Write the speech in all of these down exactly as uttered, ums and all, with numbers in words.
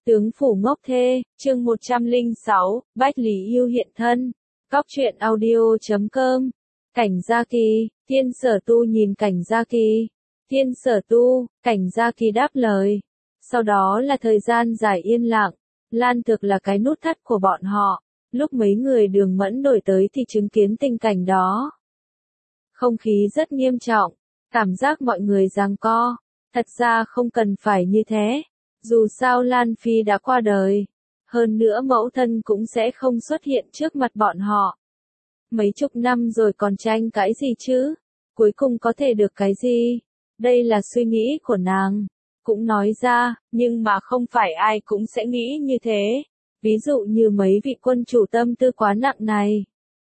Tướng phủ ngốc thê, chương một trăm lẻ sáu, Bách Lý Yêu hiện thân. Cóc truyện audio chấm com. Cảnh Gia Kỳ, Thiên Sở Tu nhìn Cảnh Gia Kỳ. Thiên Sở Tu, Cảnh Gia Kỳ đáp lời. Sau đó là thời gian dài yên lặng. Lan Thực là cái nút thắt của bọn họ. Lúc mấy người Đường Mẫn đổi tới thì chứng kiến tình cảnh đó. Không khí rất nghiêm trọng. Cảm giác mọi người giằng co. Thật ra không cần phải như thế. Dù sao Lan Phi đã qua đời. Hơn nữa mẫu thân cũng sẽ không xuất hiện trước mặt bọn họ. Mấy chục năm rồi còn tranh cãi gì chứ? Cuối cùng có thể được cái gì? Đây là suy nghĩ của nàng. Cũng nói ra, nhưng mà không phải ai cũng sẽ nghĩ như thế. Ví dụ như mấy vị quân chủ tâm tư quá nặng này.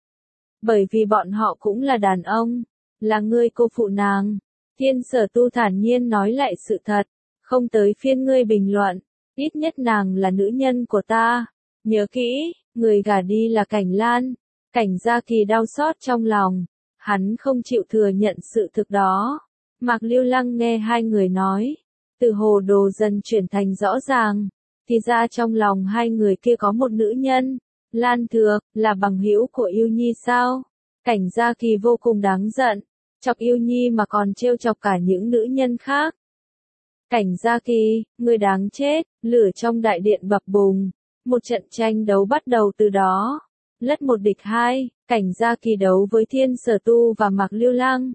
Bởi vì bọn họ cũng là đàn ông. Là ngươi cô phụ nàng. Thiên Sở Tu thản nhiên nói lại sự thật. Không tới phiên ngươi bình luận, ít nhất nàng là nữ nhân của ta. Nhớ kỹ, người gả đi là Cảnh Lan. Cảnh Gia Kỳ đau xót trong lòng, hắn không chịu thừa nhận sự thực đó. Mạc Lưu Lăng nghe hai người nói, từ hồ đồ dần chuyển thành rõ ràng, thì ra trong lòng hai người kia có một nữ nhân. Lan Thược, là bằng hữu của Yêu Nhi sao? Cảnh Gia Kỳ vô cùng đáng giận, chọc Yêu Nhi mà còn trêu chọc cả những nữ nhân khác. Cảnh Gia Kỳ, người đáng chết, lửa trong đại điện bập bùng. Một trận tranh đấu bắt đầu từ đó. Lất một địch hai, Cảnh Gia Kỳ đấu với Thiên Sở Tu và Mạc Lưu Lăng.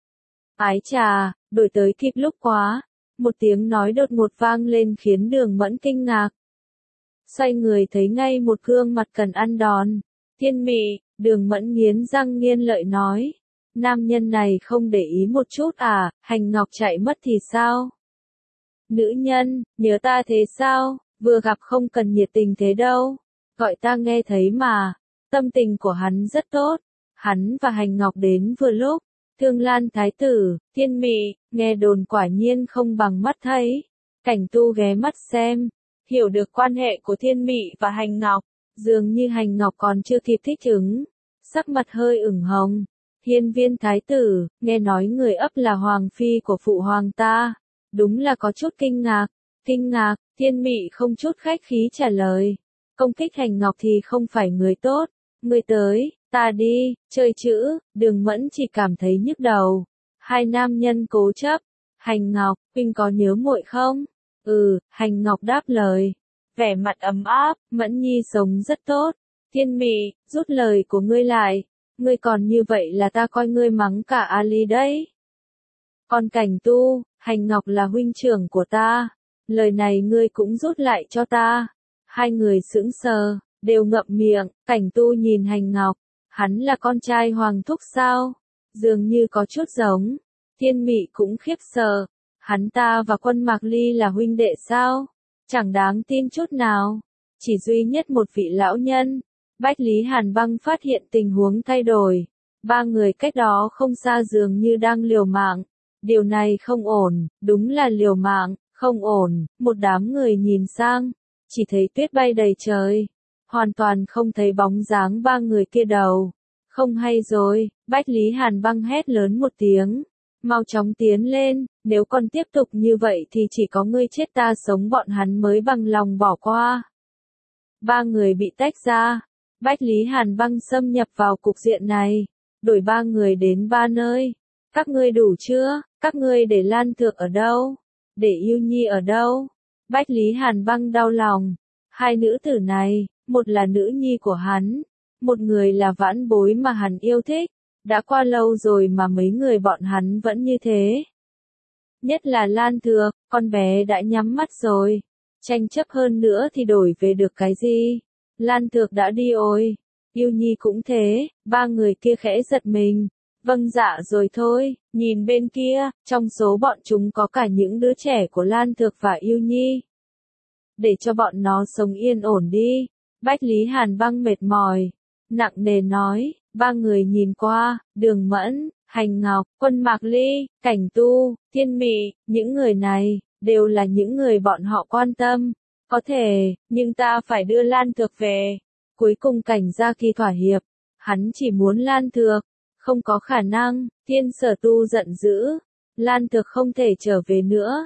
Ái chà, đổi tới kịp lúc quá. Một tiếng nói đột ngột vang lên khiến Đường Mẫn kinh ngạc. Xoay người thấy ngay một gương mặt cần ăn đòn. Thiên Mị, Đường Mẫn nghiến răng nghiến lợi nói. Nam nhân này không để ý một chút à, Hành Ngọc chạy mất thì sao? Nữ nhân, nhớ ta thế sao, vừa gặp không cần nhiệt tình thế đâu, gọi ta nghe thấy mà. Tâm tình của hắn rất tốt, hắn và Hành Ngọc đến vừa lúc. Thương Lan Thái Tử, Thiên Mị, nghe đồn quả nhiên không bằng mắt thấy. Cảnh Tu ghé mắt xem, hiểu được quan hệ của Thiên Mị và Hành Ngọc, dường như Hành Ngọc còn chưa kịp thích ứng, sắc mặt hơi ửng hồng. Hiên Viên Thái Tử, nghe nói người ấp là Hoàng Phi của phụ hoàng ta. Đúng là có chút kinh ngạc, kinh ngạc, Thiên Mị không chút khách khí trả lời. Công kích Hành Ngọc thì không phải người tốt, người tới, ta đi, chơi chữ, Đường Mẫn chỉ cảm thấy nhức đầu. Hai nam nhân cố chấp, Hành Ngọc, huynh có nhớ muội không? Ừ, Hành Ngọc đáp lời, vẻ mặt ấm áp, Mẫn Nhi sống rất tốt. Thiên Mị, rút lời của ngươi lại, ngươi còn như vậy là ta coi ngươi mắng cả Ali đấy. Còn Cảnh Tu, Hành Ngọc là huynh trưởng của ta, lời này ngươi cũng rút lại cho ta. Hai người sững sờ, đều ngậm miệng. Cảnh Tu nhìn Hành Ngọc, hắn là con trai Hoàng Thúc sao? Dường như có chút giống. Thiên Mị cũng khiếp sợ, hắn ta và Quân Mạc Ly là huynh đệ sao? Chẳng đáng tin chút nào. Chỉ duy nhất một vị lão nhân. Bách Lý Hàn Băng phát hiện tình huống thay đổi. Ba người cách đó không xa dường như đang liều mạng. Điều này không ổn, đúng là liều mạng, không ổn. Một đám người nhìn sang, chỉ thấy tuyết bay đầy trời, hoàn toàn không thấy bóng dáng ba người kia đâu. Không hay rồi, Bách Lý Hàn Băng hét lớn một tiếng, mau chóng tiến lên, nếu còn tiếp tục như vậy thì chỉ có ngươi chết ta sống bọn hắn mới bằng lòng bỏ qua. Ba người bị tách ra, Bách Lý Hàn Băng xâm nhập vào cục diện này, đổi ba người đến ba nơi. Các ngươi đủ chưa? Các ngươi để Lan Thược ở đâu? Để Yêu Nhi ở đâu? Bách Lý Hàn Băng đau lòng. Hai nữ tử này, một là nữ nhi của hắn, một người là vãn bối mà hắn yêu thích. Đã qua lâu rồi mà mấy người bọn hắn vẫn như thế. Nhất là Lan Thược, con bé đã nhắm mắt rồi. Tranh chấp hơn nữa thì đổi về được cái gì? Lan Thược đã đi ôi. Yêu Nhi cũng thế, ba người kia khẽ giật mình. Vâng dạ rồi thôi, nhìn bên kia, trong số bọn chúng có cả những đứa trẻ của Lan Thược và Yêu Nhi. Để cho bọn nó sống yên ổn đi. Bách Lý Hàn Băng mệt mỏi, nặng nề nói. Ba người nhìn qua, Đường Mẫn, Hành Ngọc, Quân Mạc Ly, Cảnh Tu, Thiên Mị, những người này, đều là những người bọn họ quan tâm. Có thể, nhưng ta phải đưa Lan Thược về. Cuối cùng Cảnh Gia Kỳ thỏa hiệp, hắn chỉ muốn Lan Thược. Không có khả năng, Thiên Sở Tu giận dữ, Lan Thược không thể trở về nữa.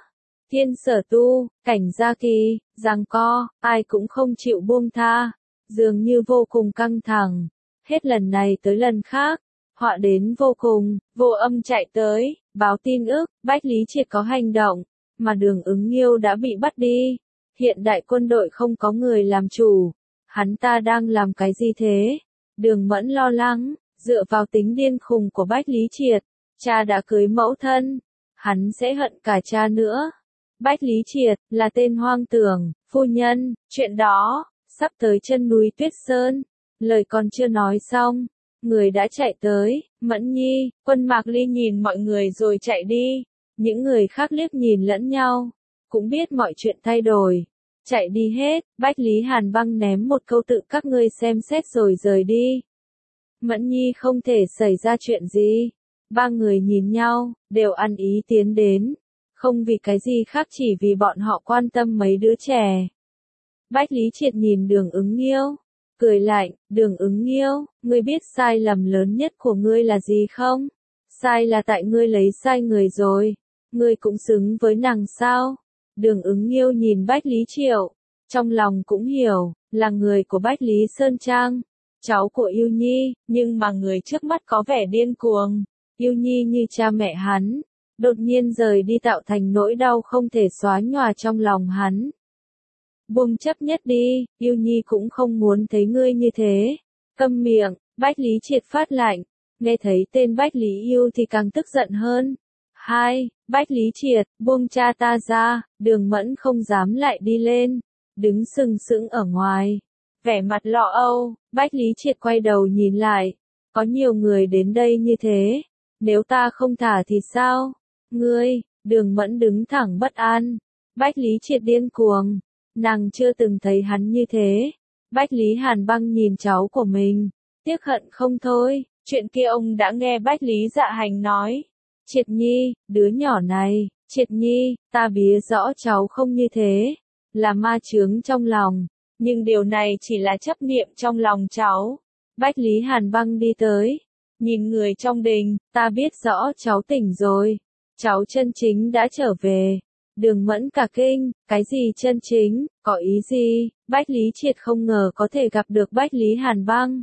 Thiên Sở Tu, Cảnh Gia Kỳ, giằng co, ai cũng không chịu buông tha, dường như vô cùng căng thẳng. Hết lần này tới lần khác, họa đến vô cùng, Vô Âm chạy tới, báo tin ức, Bách Lý Triệt có hành động, mà Đường Ứng Nghiêu đã bị bắt đi. Hiện đại quân đội không có người làm chủ, hắn ta đang làm cái gì thế? Đường Mẫn lo lắng, dựa vào tính điên khùng của Bách Lý Triệt, cha đã cưới mẫu thân, hắn sẽ hận cả cha nữa. Bách Lý Triệt, là tên hoang tưởng, phu nhân, chuyện đó, sắp tới chân núi Tuyết Sơn. Lời còn chưa nói xong, người đã chạy tới, Mẫn Nhi, Quân Mạc Ly nhìn mọi người rồi chạy đi. Những người khác liếc nhìn lẫn nhau, cũng biết mọi chuyện thay đổi. Chạy đi hết, Bách Lý Hàn Băng ném một câu tự các ngươi xem xét rồi rời đi. Mẫn Nhi không thể xảy ra chuyện gì. Ba người nhìn nhau, đều ăn ý tiến đến. Không vì cái gì khác chỉ vì bọn họ quan tâm mấy đứa trẻ. Bách Lý Triệt nhìn Đường Ứng Nghiêu, cười lạnh, Đường Ứng Nghiêu, ngươi biết sai lầm lớn nhất của ngươi là gì không? Sai là tại ngươi lấy sai người rồi. Ngươi cũng xứng với nàng sao? Đường Ứng Nghiêu nhìn Bách Lý Triệu, trong lòng cũng hiểu, là người của Bách Lý Sơn Trang, cháu của Yêu Nhi, nhưng mà người trước mắt có vẻ điên cuồng. Yêu Nhi như cha mẹ hắn, đột nhiên rời đi tạo thành nỗi đau không thể xóa nhòa trong lòng hắn. Buông chấp nhất đi, Yêu Nhi cũng không muốn thấy ngươi như thế. Câm miệng, Bách Lý Triệt phát lạnh, nghe thấy tên Bách Lý Yêu thì càng tức giận hơn. Hai, Bách Lý Triệt, buông cha ta ra, Đường Mẫn không dám lại đi lên, đứng sừng sững ở ngoài, vẻ mặt lo âu. Bách Lý Triệt quay đầu nhìn lại, có nhiều người đến đây như thế, nếu ta không thả thì sao? Ngươi, Đường Mẫn đứng thẳng bất an. Bách Lý Triệt điên cuồng, nàng chưa từng thấy hắn như thế. Bách Lý Hàn Băng nhìn cháu của mình, tiếc hận không thôi, chuyện kia ông đã nghe Bách Lý Dạ Hành nói. Triệt Nhi, đứa nhỏ này, Triệt Nhi, ta biết rõ cháu không như thế, là ma chướng trong lòng, nhưng điều này chỉ là chấp niệm trong lòng cháu. Bách Lý Hàn Băng đi tới, nhìn người trong đình, ta biết rõ cháu tỉnh rồi, cháu chân chính đã trở về. Đường Mẫn cả kinh, cái gì chân chính, có ý gì? Bách Lý Triệt không ngờ có thể gặp được Bách Lý Hàn Băng.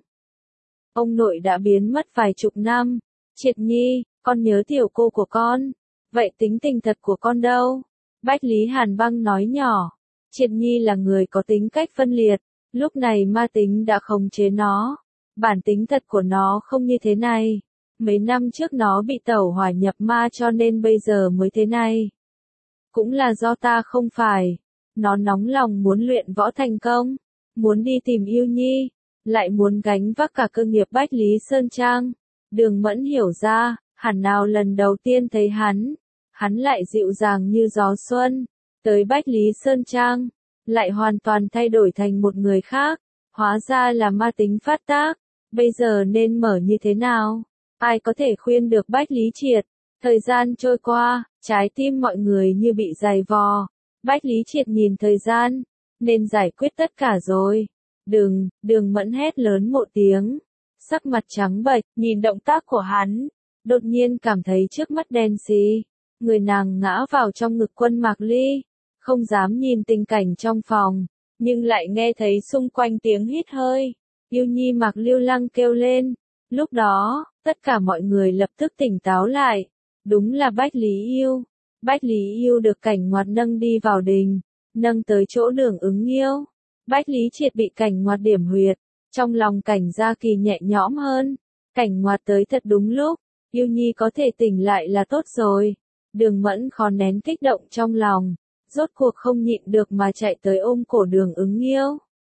Ông nội đã biến mất vài chục năm. Triệt Nhi, con nhớ tiểu cô của con. Vậy tính tình thật của con đâu? Bách Lý Hàn Băng nói nhỏ. Triệt Nhi là người có tính cách phân liệt. Lúc này ma tính đã khống chế nó. Bản tính thật của nó không như thế này. Mấy năm trước nó bị tẩu hỏa nhập ma cho nên bây giờ mới thế này. Cũng là do ta không phải. Nó nóng lòng muốn luyện võ thành công. Muốn đi tìm Yêu Nhi. Lại muốn gánh vác cả cơ nghiệp Bách Lý Sơn Trang. Đường Mẫn hiểu ra, hẳn nào lần đầu tiên thấy hắn. Hắn lại dịu dàng như gió xuân. Tới Bách Lý Sơn Trang. Lại hoàn toàn thay đổi thành một người khác. Hóa ra là ma tính phát tác. Bây giờ nên mở như thế nào? Ai có thể khuyên được Bách Lý Triệt? Thời gian trôi qua, trái tim mọi người như bị giày vò. Bách Lý Triệt nhìn thời gian, nên giải quyết tất cả rồi. Đừng, Đường Mẫn hét lớn một tiếng. Sắc mặt trắng bệch, nhìn động tác của hắn. Đột nhiên cảm thấy trước mắt đen xì. Người nàng ngã vào trong ngực Quân Mạc Ly. Không dám nhìn tình cảnh trong phòng, nhưng lại nghe thấy xung quanh tiếng hít hơi. Yêu Nhi Mạc Lưu Lăng kêu lên. Lúc đó, tất cả mọi người lập tức tỉnh táo lại. Đúng là Bách Lý Yêu. Bách Lý Yêu được Cảnh Ngoạt nâng đi vào đình, nâng tới chỗ Đường Ứng Nghiêu. Bách Lý Triệt bị Cảnh Ngoạt điểm huyệt, trong lòng Cảnh Gia Kỳ nhẹ nhõm hơn. Cảnh Ngoạt tới thật đúng lúc, Yêu Nhi có thể tỉnh lại là tốt rồi. Đường Mẫn khó nén kích động trong lòng, rốt cuộc không nhịn được mà chạy tới ôm cổ Đường Ứng Nghiêu.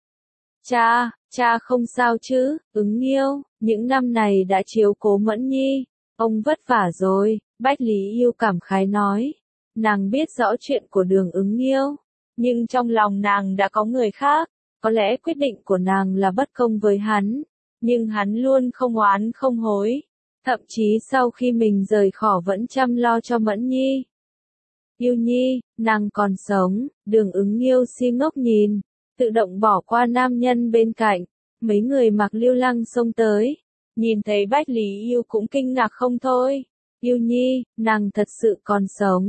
Cha, cha không sao chứ? Ứng Nghiêu, những năm này đã chiếu cố Mẫn Nhi, ông vất vả rồi. Bách Lý Yêu cảm khái nói. Nàng biết rõ chuyện của Đường Ứng Nghiêu, nhưng trong lòng nàng đã có người khác. Có lẽ quyết định của nàng là bất công với hắn, nhưng hắn luôn không oán không hối. Thậm chí sau khi mình rời khỏi vẫn chăm lo cho Mẫn Nhi. Yêu Nhi, nàng còn sống. Đường Ứng Nghiêu si ngốc nhìn, tự động bỏ qua nam nhân bên cạnh. Mấy người Mạc Lưu Lăng xông tới, nhìn thấy Bách Lý Yêu cũng kinh ngạc không thôi. Yêu Nhi, nàng thật sự còn sống.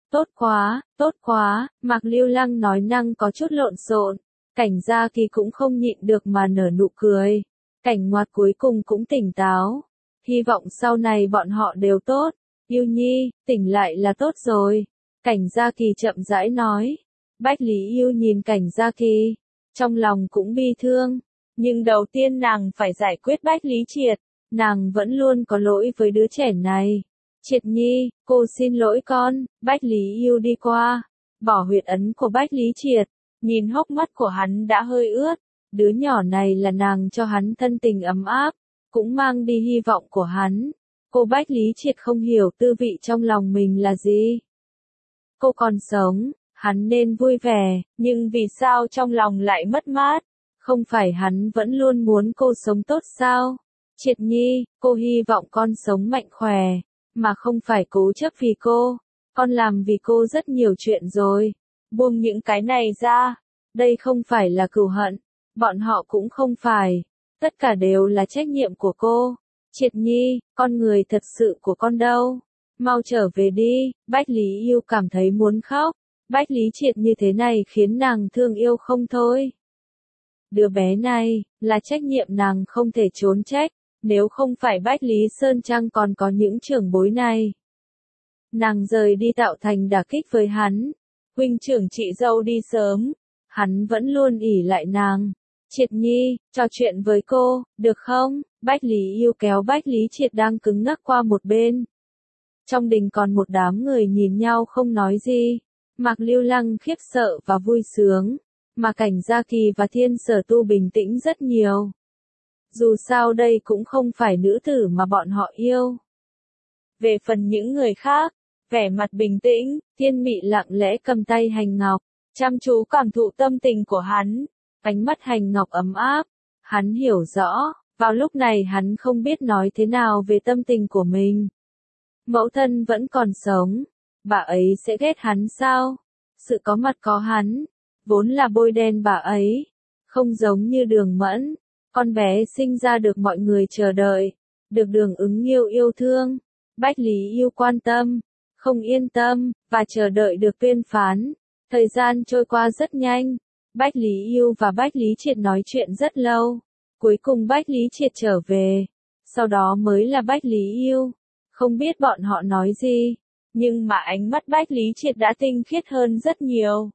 Tốt quá, tốt quá, Mạc Lưu Lăng nói năng có chút lộn xộn. Cảnh Gia Kỳ cũng không nhịn được mà nở nụ cười. Cảnh Ngoạt cuối cùng cũng tỉnh táo. Hy vọng sau này bọn họ đều tốt. Yêu Nhi, tỉnh lại là tốt rồi. Cảnh Gia Kỳ chậm rãi nói. Bách Lý Yêu nhìn Cảnh Gia Kỳ. Trong lòng cũng bi thương. Nhưng đầu tiên nàng phải giải quyết Bách Lý Triệt. Nàng vẫn luôn có lỗi với đứa trẻ này. Triệt Nhi, cô xin lỗi con. Bách Lý Yêu đi qua. Bỏ huyệt ấn của Bách Lý Triệt. Nhìn hốc mắt của hắn đã hơi ướt. Đứa nhỏ này là nàng cho hắn thân tình ấm áp. Cũng mang đi hy vọng của hắn. Cô Bách Lý Triệt không hiểu tư vị trong lòng mình là gì. Cô còn sống, hắn nên vui vẻ, nhưng vì sao trong lòng lại mất mát? Không phải hắn vẫn luôn muốn cô sống tốt sao? Triệt Nhi, cô hy vọng con sống mạnh khỏe, mà không phải cố chấp vì cô. Con làm vì cô rất nhiều chuyện rồi. Buông những cái này ra. Đây không phải là cừu hận. Bọn họ cũng không phải. Tất cả đều là trách nhiệm của cô. Triệt Nhi, con người thật sự của con đâu? Mau trở về đi. Bách Lý Yêu cảm thấy muốn khóc. Bách Lý Triệt như thế này khiến nàng thương yêu không thôi. Đứa bé này, là trách nhiệm nàng không thể trốn trách. Nếu không phải Bách Lý Sơn Trăng còn có những trưởng bối này. Nàng rời đi tạo thành đả kích với hắn. Huynh trưởng chị dâu đi sớm. Hắn vẫn luôn ỷ lại nàng. Triệt Nhi, trò chuyện với cô, được không? Bách Lý Yêu kéo Bách Lý Triệt đang cứng ngắc qua một bên. Trong đình còn một đám người nhìn nhau không nói gì. Mạc Lưu Lăng khiếp sợ và vui sướng. Mà Cảnh Gia Kỳ và Thiên Sở Tu bình tĩnh rất nhiều. Dù sao đây cũng không phải nữ tử mà bọn họ yêu. Về phần những người khác, vẻ mặt bình tĩnh, Thiên Mị lặng lẽ cầm tay Hành Ngọc, chăm chú cảm thụ tâm tình của hắn. Ánh mắt Hành Ngọc ấm áp. Hắn hiểu rõ, vào lúc này hắn không biết nói thế nào về tâm tình của mình. Mẫu thân vẫn còn sống, bà ấy sẽ ghét hắn sao? Sự có mặt có hắn, vốn là bôi đen bà ấy, không giống như Đường Mẫn, con bé sinh ra được mọi người chờ đợi, được Đường Ứng Nghiêu yêu thương, Bách Lý Yêu quan tâm, không yên tâm, và chờ đợi được tuyên phán. Thời gian trôi qua rất nhanh, Bách Lý Yêu và Bách Lý Triệt nói chuyện rất lâu, cuối cùng Bách Lý Triệt trở về, sau đó mới là Bách Lý Yêu. Không biết bọn họ nói gì, nhưng mà ánh mắt Bách Lý Triệt đã tinh khiết hơn rất nhiều.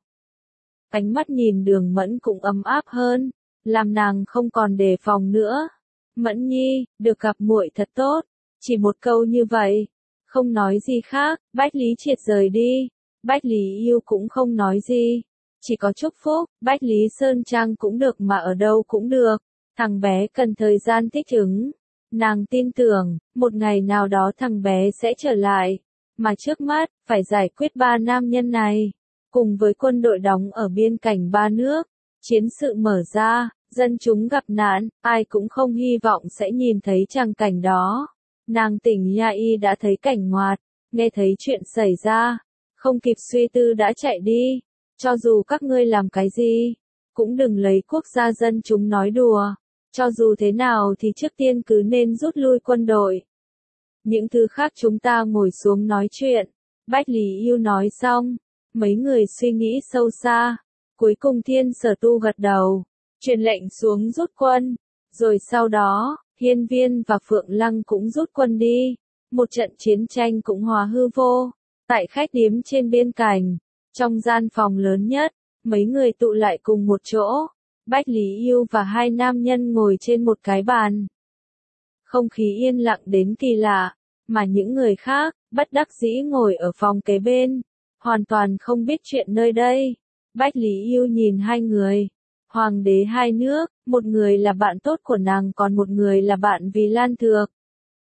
Ánh mắt nhìn Đường Mẫn cũng ấm áp hơn, làm nàng không còn đề phòng nữa. Mẫn Nhi, được gặp muội thật tốt, chỉ một câu như vậy, không nói gì khác. Bách Lý Triệt rời đi, Bách Lý Yêu cũng không nói gì, chỉ có chúc phúc. Bách Lý Sơn Trang cũng được mà ở đâu cũng được, thằng bé cần thời gian thích ứng. Nàng tin tưởng, một ngày nào đó thằng bé sẽ trở lại, mà trước mắt, phải giải quyết ba nam nhân này. Cùng với quân đội đóng ở biên cảnh ba nước, chiến sự mở ra, dân chúng gặp nạn, ai cũng không hy vọng sẽ nhìn thấy tràng cảnh đó. Nàng tỉnh Nha Y đã thấy Cảnh Ngoạt, nghe thấy chuyện xảy ra, không kịp suy tư đã chạy đi. Cho dù các ngươi làm cái gì, cũng đừng lấy quốc gia dân chúng nói đùa. Cho dù thế nào thì trước tiên cứ nên rút lui quân đội. Những thứ khác chúng ta ngồi xuống nói chuyện. Bách Lý Yêu nói xong, mấy người suy nghĩ sâu xa. Cuối cùng Thiên Sở Tu gật đầu, truyền lệnh xuống rút quân. Rồi sau đó, Hiên Viên và Phượng Lăng cũng rút quân đi. Một trận chiến tranh cũng hóa hư vô. Tại khách điếm trên biên cảnh, trong gian phòng lớn nhất, mấy người tụ lại cùng một chỗ. Bách Lý Yêu và hai nam nhân ngồi trên một cái bàn. Không khí yên lặng đến kỳ lạ, mà những người khác, bất đắc dĩ ngồi ở phòng kế bên, hoàn toàn không biết chuyện nơi đây. Bách Lý Yêu nhìn hai người, hoàng đế hai nước, một người là bạn tốt của nàng còn một người là bạn vì Lan Thược.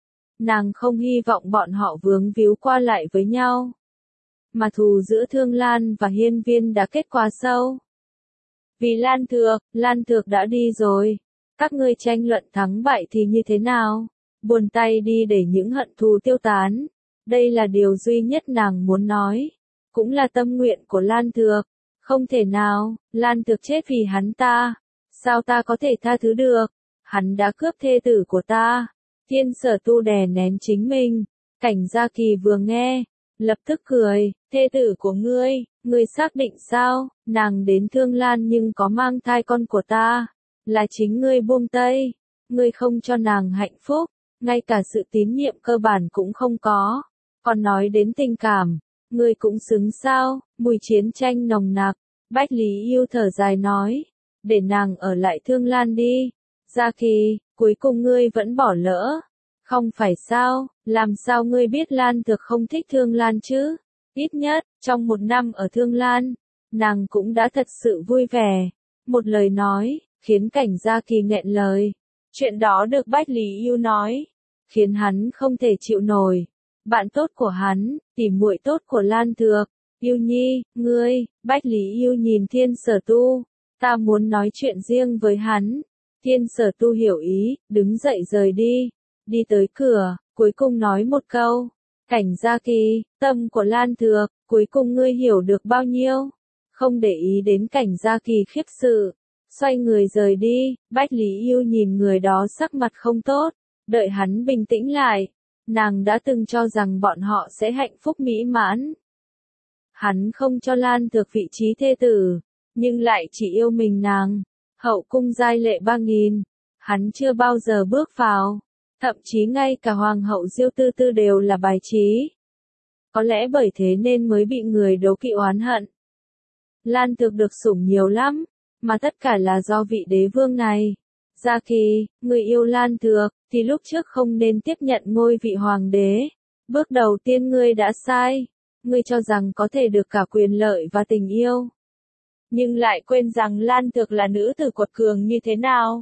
Nàng không hy vọng bọn họ vướng víu qua lại với nhau. Mà thù giữa Thương Lan và Hiên Viên đã kết quá sâu. Vì Lan Thược, Lan Thược đã đi rồi. Các ngươi tranh luận thắng bại thì như thế nào? Buồn tay đi để những hận thù tiêu tán. Đây là điều duy nhất nàng muốn nói. Cũng là tâm nguyện của Lan Thược. Không thể nào, Lan Thược chết vì hắn ta. Sao ta có thể tha thứ được? Hắn đã cướp thê tử của ta. Thiên Sở Tu đè nén chính mình. Cảnh Gia Kỳ vừa nghe, lập tức cười. thê tử của ngươi, ngươi xác định sao, nàng đến Thương Lan nhưng có mang thai con của ta, là chính ngươi buông tay, ngươi không cho nàng hạnh phúc, ngay cả sự tín nhiệm cơ bản cũng không có, còn nói đến tình cảm, ngươi cũng xứng sao, mùi chiến tranh nồng nặc, Bách Lý Yêu thở dài nói, để nàng ở lại Thương Lan đi, Gia Kỳ, cuối cùng ngươi vẫn bỏ lỡ, không phải sao, làm sao ngươi biết Lan Thược không thích Thương Lan chứ, ít nhất, trong một năm ở Thương Lan, nàng cũng đã thật sự vui vẻ, một lời nói, khiến Cảnh Gia Kỳ nghẹn lời, chuyện đó được Bách Lý Yêu nói, khiến hắn không thể chịu nổi, bạn tốt của hắn, tỉ muội tốt của Lan Thược, Yêu Nhi, ngươi, Bách Lý Yêu nhìn Thiên Sở Tu, ta muốn nói chuyện riêng với hắn, Thiên Sở Tu hiểu ý, đứng dậy rời đi, đi tới cửa, cuối cùng nói một câu, Cảnh Gia Kỳ, tâm của Lan Thược, cuối cùng ngươi hiểu được bao nhiêu, không để ý đến Cảnh Gia Kỳ khiếp sự, xoay người rời đi, Bách Lý Yêu nhìn người đó sắc mặt không tốt, đợi hắn bình tĩnh lại, nàng đã từng cho rằng bọn họ sẽ hạnh phúc mỹ mãn. Hắn không cho Lan Thược vị trí thê tử, nhưng lại chỉ yêu mình nàng, hậu cung giai lệ ba nghìn, hắn chưa bao giờ bước vào, thậm chí ngay cả Hoàng hậu Diêu Tư Tư đều là bài trí. Có lẽ bởi thế nên mới bị người đố kỵ oán hận. Lan Thược được sủng nhiều lắm, mà tất cả là do vị đế vương này. Gia Kỳ, người yêu Lan Thược, thì lúc trước không nên tiếp nhận ngôi vị hoàng đế. Bước đầu tiên ngươi đã sai. Ngươi cho rằng có thể được cả quyền lợi và tình yêu. Nhưng lại quên rằng Lan Thược là nữ tử quật cường như thế nào.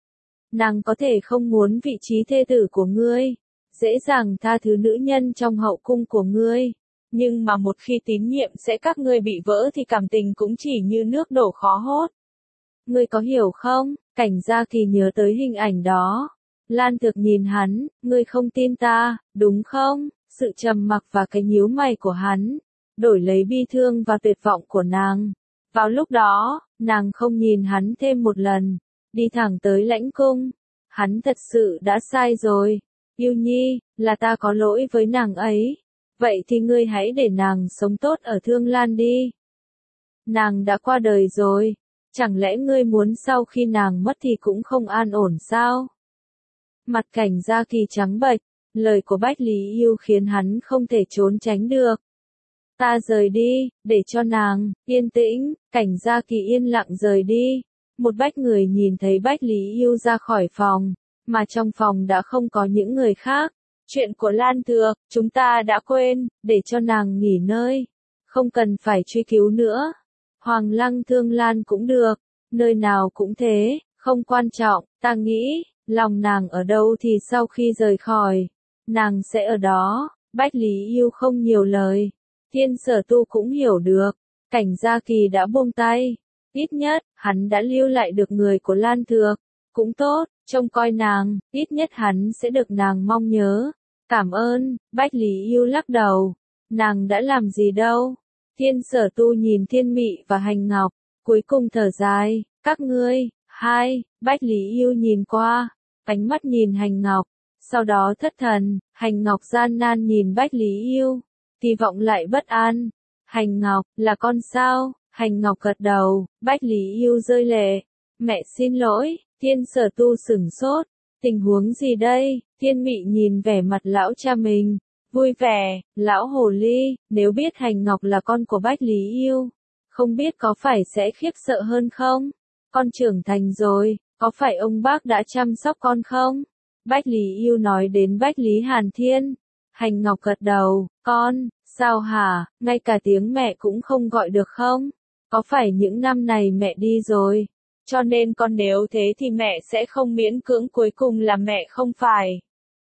Nàng có thể không muốn vị trí thê tử của ngươi. Dễ dàng tha thứ nữ nhân trong hậu cung của ngươi. Nhưng mà một khi tín nhiệm sẽ các ngươi bị vỡ thì cảm tình cũng chỉ như nước đổ khó hốt. Ngươi có hiểu không? Cảnh Gia Kỳ nhớ tới hình ảnh đó. Lan Thược nhìn hắn, ngươi không tin ta, đúng không? Sự trầm mặc và cái nhíu mày của hắn, đổi lấy bi thương và tuyệt vọng của nàng. Vào lúc đó, nàng không nhìn hắn thêm một lần, đi thẳng tới lãnh cung. Hắn thật sự đã sai rồi. Yêu Nhi, là ta có lỗi với nàng ấy. Vậy thì ngươi hãy để nàng sống tốt ở Thương Lan đi. Nàng đã qua đời rồi. Chẳng lẽ ngươi muốn sau khi nàng mất thì cũng không an ổn sao? Mặt Cảnh Gia Kỳ trắng bệch, lời của Bách Lý Yêu khiến hắn không thể trốn tránh được. Ta rời đi, để cho nàng yên tĩnh, Cảnh Gia Kỳ yên lặng rời đi. Một bách người nhìn thấy Bách Lý Yêu ra khỏi phòng, mà trong phòng đã không có những người khác. Chuyện của Lan Thược, chúng ta đã quên, để cho nàng nghỉ ngơi. Không cần phải truy cứu nữa. Hoàng lăng Thương Lan cũng được, nơi nào cũng thế, không quan trọng, ta nghĩ, lòng nàng ở đâu thì sau khi rời khỏi, nàng sẽ ở đó. Bách Lý Yêu không nhiều lời, Thiên Sở Tu cũng hiểu được, Cảnh Gia Kỳ đã buông tay, ít nhất, hắn đã lưu lại được người của Lan Thược, cũng tốt, trông coi nàng, ít nhất hắn sẽ được nàng mong nhớ. Cảm ơn, Bách Lý Yêu lắc đầu, nàng đã làm gì đâu. Thiên Sở Tu nhìn Thiên Mị và Hành Ngọc, cuối cùng thở dài, các ngươi, hai, Bách Lý Yêu nhìn qua, ánh mắt nhìn Hành Ngọc, sau đó thất thần, Hành Ngọc gian nan nhìn Bách Lý Yêu, kỳ vọng lại bất an. Hành Ngọc, là con sao? Hành Ngọc gật đầu, Bách Lý Yêu rơi lệ, mẹ xin lỗi. Thiên Sở Tu sửng sốt, tình huống gì đây? Thiên Mị nhìn vẻ mặt lão cha mình. Vui vẻ, lão hồ ly, nếu biết Hành Ngọc là con của Bách Lý Yêu, không biết có phải sẽ khiếp sợ hơn không? Con trưởng thành rồi, có phải ông bác đã chăm sóc con không? Bách Lý Yêu nói đến Bách Lý Hàn Thiên. Hành Ngọc gật đầu, con, sao hả, ngay cả tiếng mẹ cũng không gọi được không? Có phải những năm này mẹ đi rồi? Cho nên con nếu thế thì mẹ sẽ không miễn cưỡng, cuối cùng là mẹ không phải.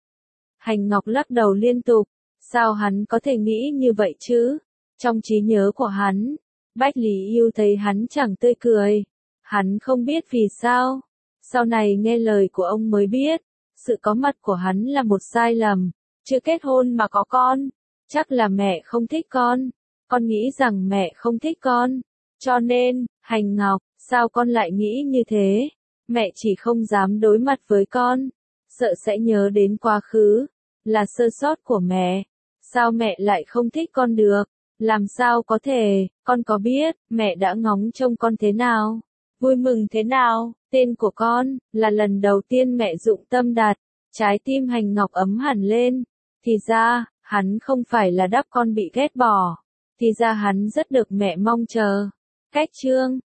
Hành Ngọc lắc đầu liên tục. Sao hắn có thể nghĩ như vậy chứ? Trong trí nhớ của hắn, Bách Lý Yêu thấy hắn chẳng tươi cười. Hắn không biết vì sao. Sau này nghe lời của ông mới biết, sự có mặt của hắn là một sai lầm. Chưa kết hôn mà có con, chắc là mẹ không thích con. Con nghĩ rằng mẹ không thích con. Cho nên, Hành Ngọc, sao con lại nghĩ như thế? Mẹ chỉ không dám đối mặt với con, sợ sẽ nhớ đến quá khứ, là sơ sót của mẹ. Sao mẹ lại không thích con được? Làm sao có thể, con có biết, mẹ đã ngóng trông con thế nào? Vui mừng thế nào? Tên của con, là lần đầu tiên mẹ dụng tâm đặt. Trái tim Hành Ngọc ấm hẳn lên. Thì ra, hắn không phải là đáp con bị ghét bỏ. Thì ra hắn rất được mẹ mong chờ. Cách chương